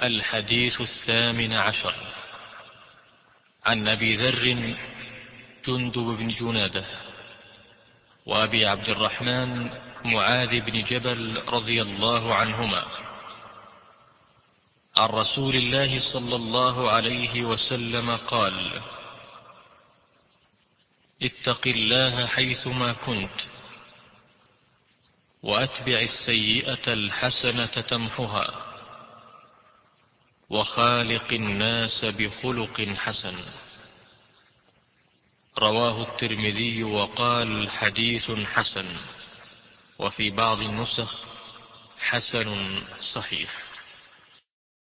الحديث 18 عن أبي ذر جندب بن جنادة وأبي عبد الرحمن معاذ بن جبل رضي الله عنهما عن رسول الله صلى الله عليه وسلم قال: اتق الله حيثما كنت، وأتبع السيئة الحسنة تمحها، وخالق الناس بخلق حسن. رواه الترمذي وقال: حديث حسن. وفي بعض النسخ: حسن صحيح.